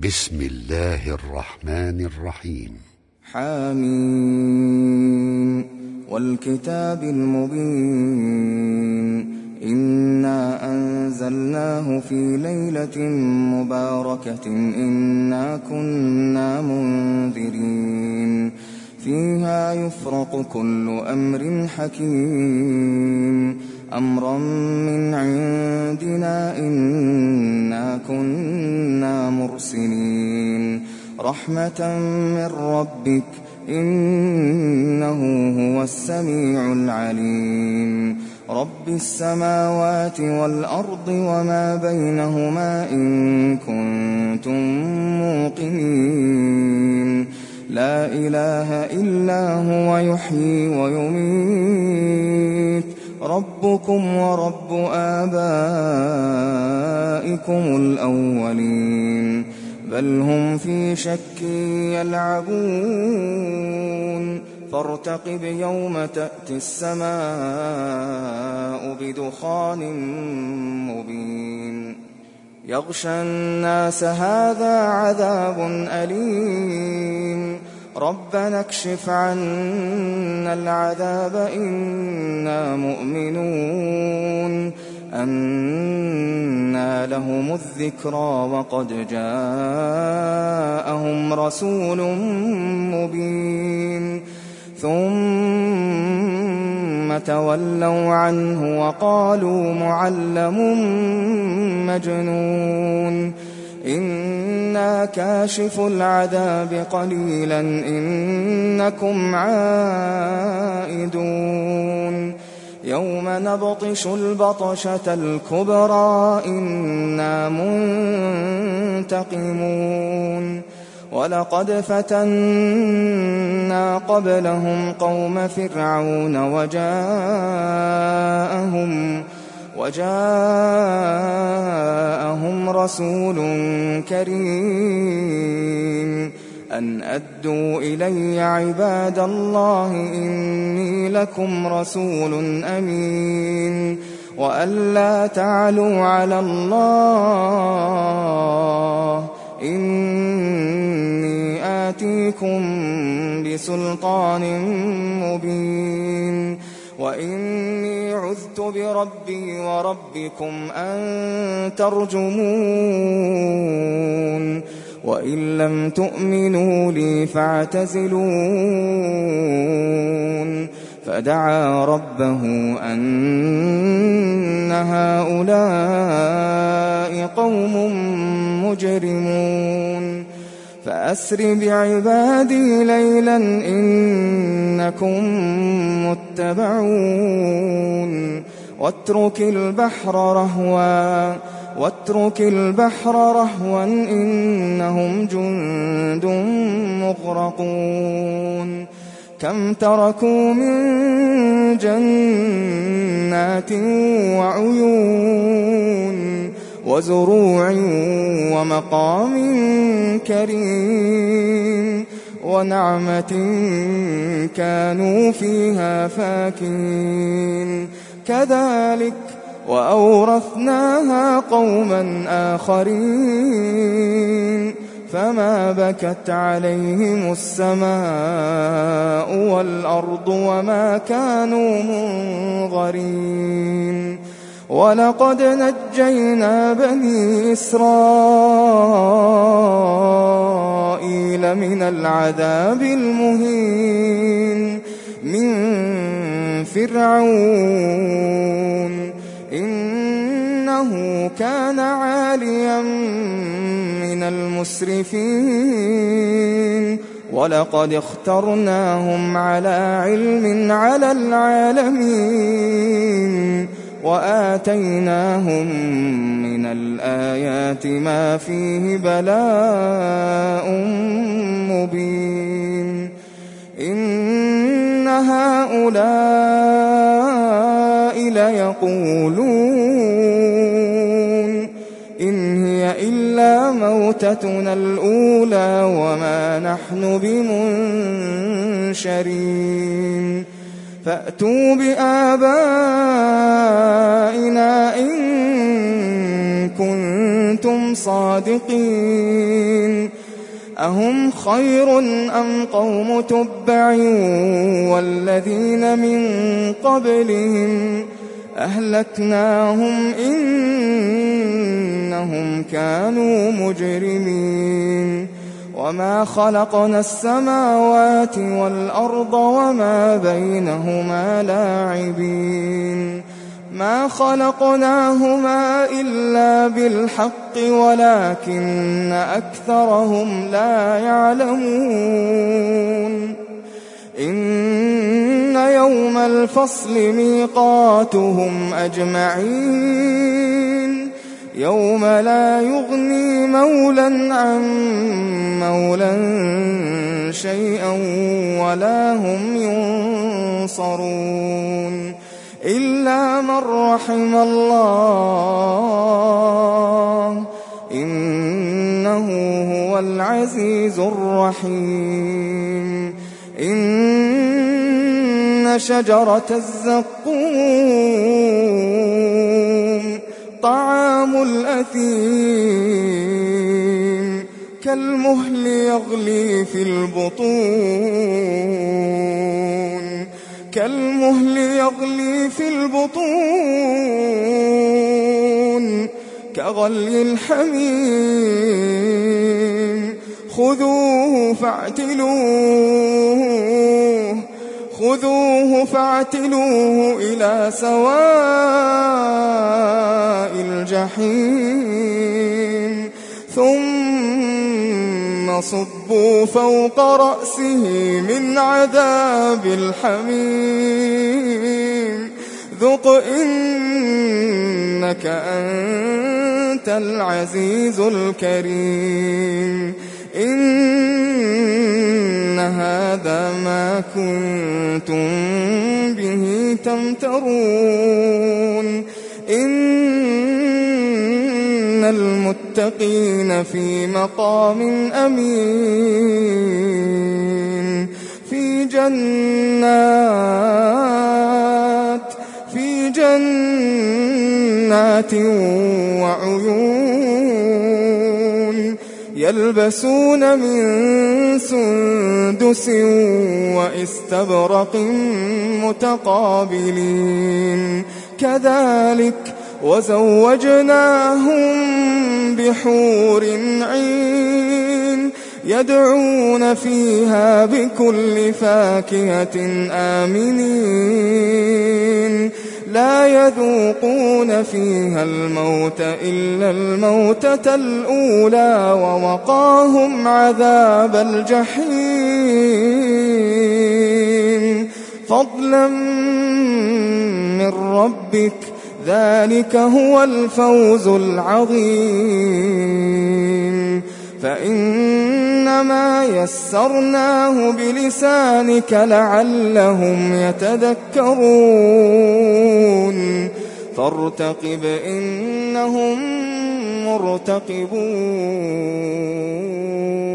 بسم الله الرحمن الرحيم. حميم والكتاب المبين إنا أنزلناه في ليلة مباركة إنا كنا منذرين فيها يفرق كل أمر حكيم أمرا من عندنا إنا كنا مرسلين رحمة من ربك إنه هو السميع العليم رب السماوات والأرض وما بينهما إن كنتم موقنين لا إله إلا هو يحيي ويميت ربكم ورب آبائكم الأولين بل هم في شك يلعبون فارتقب يوم تأتي السماء بدخان مبين يغشى الناس هذا عذاب أليم ربنا اكشف عنا العذاب إنا مؤمنون أنى لهم الذكرى وقد جاءهم رسول مبين ثم تولوا عنه وقالوا معلم مجنون إنا كاشف العذاب قليلا إنكم عائدون يوم نبطش البطشة الكبرى إنا منتقمون ولقد فتنا قبلهم قوم فرعون وجاءهم رسول كريم أن أدوا إلي عباد الله إني لكم رسول أمين وأن لا تعلوا على الله إني آتيكم بسلطان مبين وإني عذت بربي وربكم أن ترجمون وإن لم تؤمنوا لي فاعتزلون فدعا ربه أن هؤلاء قوم مجرمون فأسر بعبادي ليلا إنكم متبعون واترك البحر رهوا إنهم جند مغرقون كم تركوا من جنات وعيون وزروع ومقام كريم ونعمة كانوا فيها فاكهين كذلك وأورثناها قوما آخرين فما بكت عليهم السماء والأرض وما كانوا منظرين ولقد نجينا بني إسرائيل من العذاب المهين من فرعون إنه كان عاليا من المسرفين ولقد اخترناهم على علم على العالمين وآتيناهم من الآيات ما فيه بلاء مبين إن هؤلاء ليقولون إن هي إلا موتتنا الأولى وما نحن بمنشرين فأتوا بآبائنا إن كنتم صادقين أهم خير أم قوم تبع والذين من قبلهم أهلكناهم إنهم كانوا مجرمين وما خلقنا السماوات والأرض وما بينهما لاعبين ما خلقناهما إلا بالحق ولكن أكثرهم لا يعلمون إن يوم الفصل ميقاتهم أجمعين يوم لا يغني مولى عن مولى شيئا ولا هم ينصرون إلا من رحم الله إنه هو العزيز الرحيم إن شجرة الزقوم طعام الأثيم كالمهل يغلي في البطون كغلي الحميم خذوه فاعتلوه إلى سواء الجحيم ثم صبوا فوق رأسه من عذاب الحميم ذق إنك أنت العزيز الكريم إن هذا ما كنتم به تمترون إن المتقين في مقام أمين في جنات وعيون يلبسون من سندس وإستبرق متقابلين كذلك وزوجناهم بحور عين يدعون فيها بكل فاكهة آمنين لا يذوقون فيها الموت إلا الموتة الأولى ووقاهم عذاب الجحيم فضلا من ربك ذلك هو الفوز العظيم فإنما يسرناه بلسانك لعلهم يتذكرون فارتقب إنهم مرتقبون